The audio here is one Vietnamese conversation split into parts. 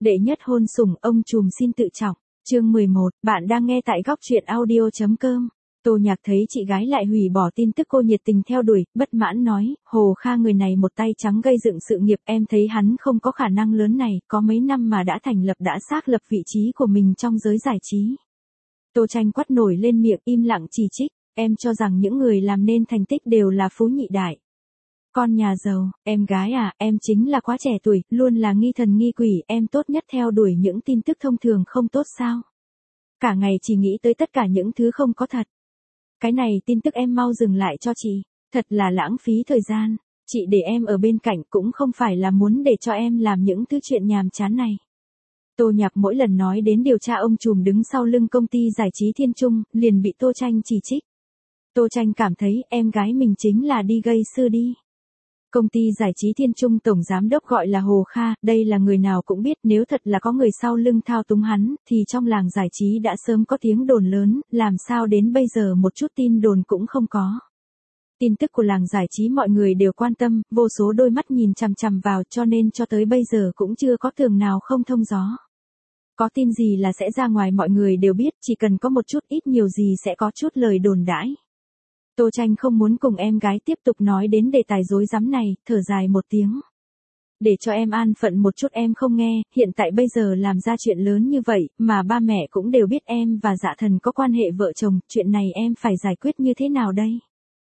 Đệ nhất hôn sủng, ông trùm xin tự trọng. Chương 11, bạn đang nghe tại góc truyện audio.com. Tô Nhạc thấy chị gái lại hủy bỏ tin tức cô nhiệt tình theo đuổi, bất mãn nói, Hồ Kha người này một tay trắng gây dựng sự nghiệp, em thấy hắn không có khả năng lớn này, có mấy năm mà đã thành lập đã xác lập vị trí của mình trong giới giải trí. Tô Tranh quát nổi lên miệng im lặng chỉ trích, em cho rằng những người làm nên thành tích đều là phú nhị đại. Con nhà giàu, em gái à, em chính là quá trẻ tuổi, luôn là nghi thần nghi quỷ, em tốt nhất theo đuổi những tin tức thông thường không tốt sao? Cả ngày chỉ nghĩ tới tất cả những thứ không có thật. Cái này tin tức em mau dừng lại cho chị, thật là lãng phí thời gian, chị để em ở bên cạnh cũng không phải là muốn để cho em làm những thứ chuyện nhàm chán này. Tô Nhạc mỗi lần nói đến điều tra ông trùm đứng sau lưng công ty giải trí Thiên Trung, liền bị Tô Tranh chỉ trích. Tô Tranh cảm thấy em gái mình chính là đi gây sự đi. Công ty giải trí Thiên Trung tổng giám đốc gọi là Hồ Kha, đây là người nào cũng biết, nếu thật là có người sau lưng thao túng hắn, thì trong làng giải trí đã sớm có tiếng đồn lớn, làm sao đến bây giờ một chút tin đồn cũng không có. Tin tức của làng giải trí mọi người đều quan tâm, vô số đôi mắt nhìn chằm chằm vào, cho nên cho tới bây giờ cũng chưa có tường nào không thông gió. Có tin gì là sẽ ra ngoài mọi người đều biết, chỉ cần có một chút ít nhiều gì sẽ có chút lời đồn đãi. Tô Tranh không muốn cùng em gái tiếp tục nói đến đề tài rối rắm này, thở dài một tiếng. Để cho em an phận một chút em không nghe, hiện tại bây giờ làm ra chuyện lớn như vậy, mà ba mẹ cũng đều biết em và Dạ Thần có quan hệ vợ chồng, chuyện này em phải giải quyết như thế nào đây?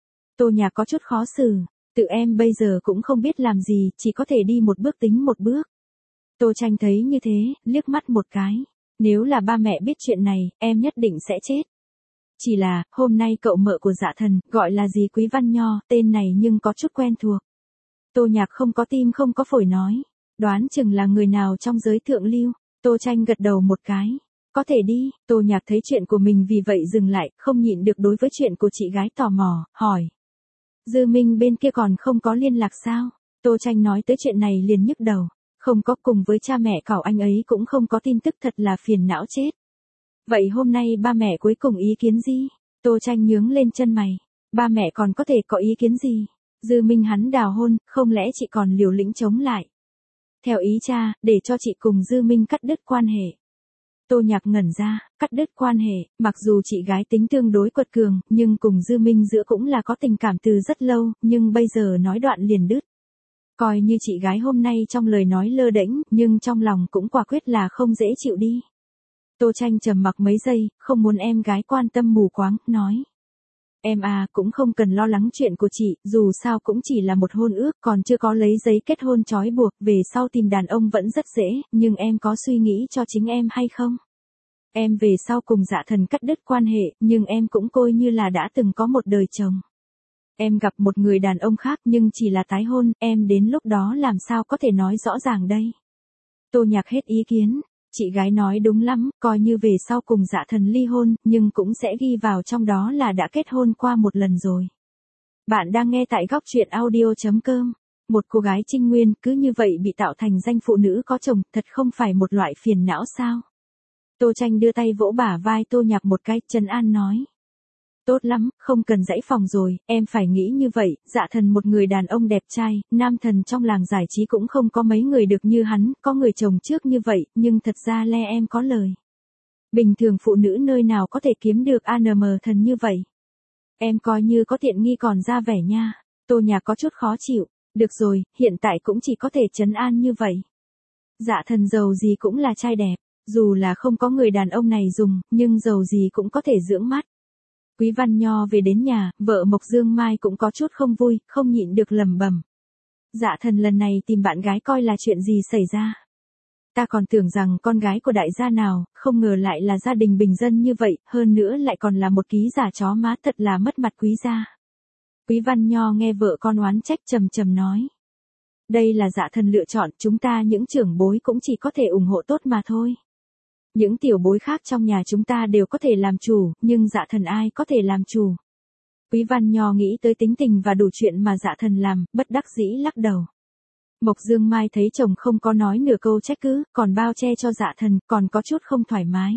Tô Nhạc có chút khó xử, tự em bây giờ cũng không biết làm gì, chỉ có thể đi một bước tính một bước. Tô Tranh thấy như thế, liếc mắt một cái, nếu là ba mẹ biết chuyện này, em nhất định sẽ chết. Chỉ là, hôm nay cậu mợ của Dạ Thần, gọi là gì Quý Văn Nho, tên này nhưng có chút quen thuộc. Tô Nhạc không có tim không có phổi nói, đoán chừng là người nào trong giới thượng lưu. Tô Tranh gật đầu một cái, có thể đi. Tô Nhạc thấy chuyện của mình vì vậy dừng lại, không nhịn được đối với chuyện của chị gái tò mò, hỏi. Dư Minh bên kia còn không có liên lạc sao? Tô Tranh nói tới chuyện này liền nhức đầu, không có, cùng với cha mẹ cậu anh ấy cũng không có tin tức, thật là phiền não chết. Vậy hôm nay ba mẹ cuối cùng ý kiến gì? Tô Tranh nhướng lên chân mày. Ba mẹ còn có thể có ý kiến gì? Dư Minh hắn đào hôn, không lẽ chị còn liều lĩnh chống lại? Theo ý cha, để cho chị cùng Dư Minh cắt đứt quan hệ. Tô Nhạc ngẩn ra, cắt đứt quan hệ, mặc dù chị gái tính tương đối quật cường, nhưng cùng Dư Minh giữa cũng là có tình cảm từ rất lâu, nhưng bây giờ nói đoạn liền đứt. Coi như chị gái hôm nay trong lời nói lơ đễnh, nhưng trong lòng cũng quả quyết là không dễ chịu đi. Tô Tranh trầm mặc mấy giây, không muốn em gái quan tâm mù quáng, nói. Em à, cũng không cần lo lắng chuyện của chị, dù sao cũng chỉ là một hôn ước, còn chưa có lấy giấy kết hôn trói buộc, về sau tìm đàn ông vẫn rất dễ, nhưng em có suy nghĩ cho chính em hay không? Em về sau cùng Dạ Thần cắt đứt quan hệ, nhưng em cũng coi như là đã từng có một đời chồng. Em gặp một người đàn ông khác nhưng chỉ là tái hôn, em đến lúc đó làm sao có thể nói rõ ràng đây? Tô Nhạc hết ý kiến. Chị gái nói đúng lắm, coi như về sau cùng Dạ Thần ly hôn, nhưng cũng sẽ ghi vào trong đó là đã kết hôn qua một lần rồi. Bạn đang nghe tại góc truyện audio.com. Một cô gái Trinh Nguyên cứ như vậy bị tạo thành danh phụ nữ có chồng, thật không phải một loại phiền não sao? Tô Tranh đưa tay vỗ bả vai Tô Nhạc một cái, trấn an nói. Tốt lắm, không cần dãy phòng rồi, em phải nghĩ như vậy, Dạ Thần một người đàn ông đẹp trai, nam thần trong làng giải trí cũng không có mấy người được như hắn, có người chồng trước như vậy, nhưng thật ra le em có lời. Bình thường phụ nữ nơi nào có thể kiếm được ANM thần như vậy. Em coi như có tiện nghi còn ra vẻ nha. Tô Nhạc có chút khó chịu, được rồi, hiện tại cũng chỉ có thể trấn an như vậy. Dạ Thần giàu gì cũng là trai đẹp, dù là không có người đàn ông này dùng, nhưng giàu gì cũng có thể dưỡng mắt. Quý Văn Nho về đến nhà, vợ Mộc Dương Mai cũng có chút không vui, không nhịn được lẩm bẩm. Dạ Thần lần này tìm bạn gái coi là chuyện gì xảy ra. Ta còn tưởng rằng con gái của đại gia nào, không ngờ lại là gia đình bình dân như vậy, hơn nữa lại còn là một ký giả chó má, thật là mất mặt quý gia. Quý Văn Nho nghe vợ con oán trách trầm trầm nói. Đây là Dạ Thần lựa chọn, chúng ta những trưởng bối cũng chỉ có thể ủng hộ tốt mà thôi. Những tiểu bối khác trong nhà chúng ta đều có thể làm chủ, nhưng Dạ Thần ai có thể làm chủ. Quý Văn Nho nghĩ tới tính tình và đủ chuyện mà Dạ Thần làm, bất đắc dĩ lắc đầu. Mộc Dương Mai thấy chồng không có nói nửa câu trách cứ, còn bao che cho Dạ Thần, còn có chút không thoải mái.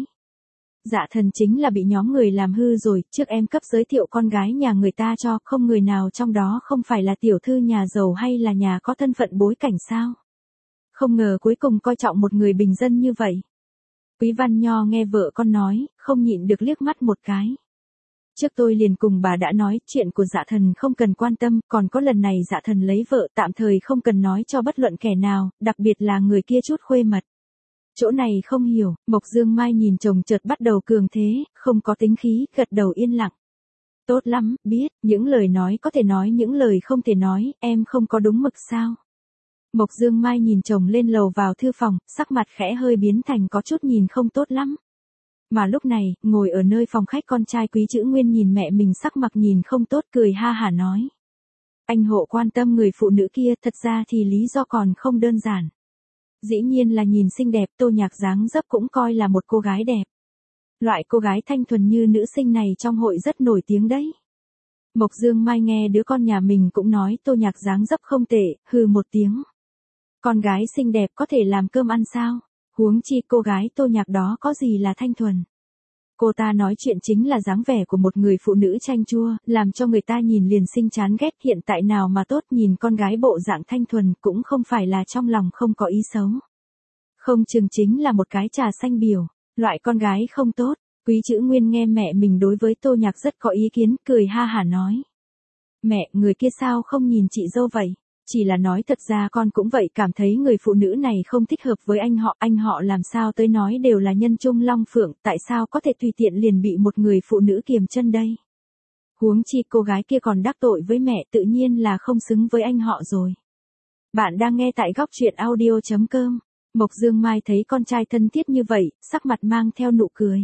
Dạ Thần chính là bị nhóm người làm hư rồi, trước em cấp giới thiệu con gái nhà người ta cho, không người nào trong đó không phải là tiểu thư nhà giàu hay là nhà có thân phận bối cảnh sao? Không ngờ cuối cùng coi trọng một người bình dân như vậy. Quý Văn Nho nghe vợ con nói, không nhịn được liếc mắt một cái. Trước tôi liền cùng bà đã nói, chuyện của Dạ Thần không cần quan tâm, còn có lần này Dạ Thần lấy vợ tạm thời không cần nói cho bất luận kẻ nào, đặc biệt là người kia chút khuê mật. Chỗ này không hiểu, Mộc Dương Mai nhìn chồng chợt bắt đầu cường thế, không có tính khí, gật đầu yên lặng. Tốt lắm, biết, những lời nói có thể nói những lời không thể nói, em không có đúng mực sao? Mộc Dương Mai nhìn chồng lên lầu vào thư phòng, sắc mặt khẽ hơi biến thành có chút nhìn không tốt lắm. Mà lúc này, ngồi ở nơi phòng khách con trai Quý Chữ Nguyên nhìn mẹ mình sắc mặt nhìn không tốt cười ha hả nói. Anh Hộ quan tâm người phụ nữ kia, thật ra thì lý do còn không đơn giản. Dĩ nhiên là nhìn xinh đẹp, Tô Nhạc dáng dấp cũng coi là một cô gái đẹp. Loại cô gái thanh thuần như nữ sinh này trong hội rất nổi tiếng đấy. Mộc Dương Mai nghe đứa con nhà mình cũng nói Tô Nhạc dáng dấp không tệ, hừ một tiếng. Con gái xinh đẹp có thể làm cơm ăn sao? Huống chi cô gái Tô Nhạc đó có gì là thanh thuần. Cô ta nói chuyện chính là dáng vẻ của một người phụ nữ chanh chua, làm cho người ta nhìn liền sinh chán ghét. Hiện tại nào mà tốt, nhìn con gái bộ dạng thanh thuần cũng không phải là trong lòng không có ý xấu. Không chừng chính là một cái trà xanh biểu, loại con gái không tốt. Quý Chữ Nguyên nghe mẹ mình đối với Tô Nhạc rất có ý kiến, cười ha hả nói. Mẹ, người kia sao không nhìn chị dâu vậy? Chỉ là nói thật ra con cũng vậy, cảm thấy người phụ nữ này không thích hợp với anh họ làm sao tới nói đều là nhân trung long phượng, tại sao có thể tùy tiện liền bị một người phụ nữ kiềm chân đây? Huống chi cô gái kia còn đắc tội với mẹ, tự nhiên là không xứng với anh họ rồi. Bạn đang nghe tại góc truyện audio.com. Mộc Dương Mai thấy con trai thân thiết như vậy, sắc mặt mang theo nụ cười.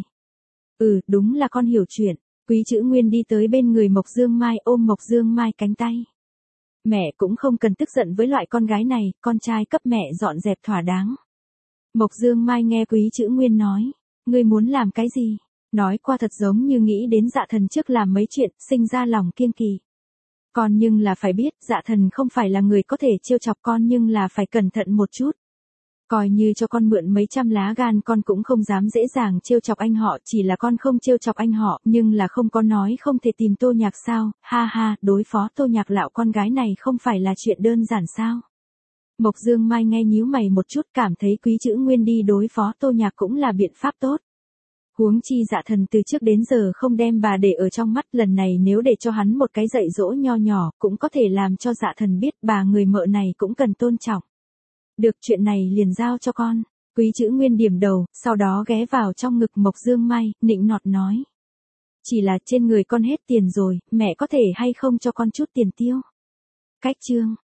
Đúng là con hiểu chuyện. Quý Chữ Nguyên đi tới bên người Mộc Dương Mai, ôm Mộc Dương Mai cánh tay. Mẹ cũng không cần tức giận với loại con gái này, con trai cấp mẹ dọn dẹp thỏa đáng. Mộc Dương Mai nghe Quý Chữ Nguyên nói, ngươi muốn làm cái gì? Nói qua thật giống như nghĩ đến Dạ Thần trước làm mấy chuyện, sinh ra lòng kiêng kỵ. Con nhưng là phải biết, Dạ Thần không phải là người có thể trêu chọc con, nhưng là phải cẩn thận một chút. Coi như cho con mượn mấy trăm lá gan con cũng không dám dễ dàng trêu chọc anh họ, chỉ là con không trêu chọc anh họ, nhưng là không có nói không thể tìm Tô Nhạc sao? Ha ha, đối phó Tô Nhạc lão con gái này không phải là chuyện đơn giản sao? Mộc Dương Mai nghe nhíu mày một chút, cảm thấy Quý Chữ Nguyên đi đối phó Tô Nhạc cũng là biện pháp tốt. Huống chi Dạ Thần từ trước đến giờ không đem bà để ở trong mắt, lần này nếu để cho hắn một cái dạy dỗ nho nhỏ, cũng có thể làm cho Dạ Thần biết bà người mợ này cũng cần tôn trọng. Được, chuyện này liền giao cho con. Quý Chữ Nguyên điểm đầu, sau đó ghé vào trong ngực Mộc Dương Mai, nịnh nọt nói. Chỉ là trên người con hết tiền rồi, mẹ có thể hay không cho con chút tiền tiêu? Cách chương.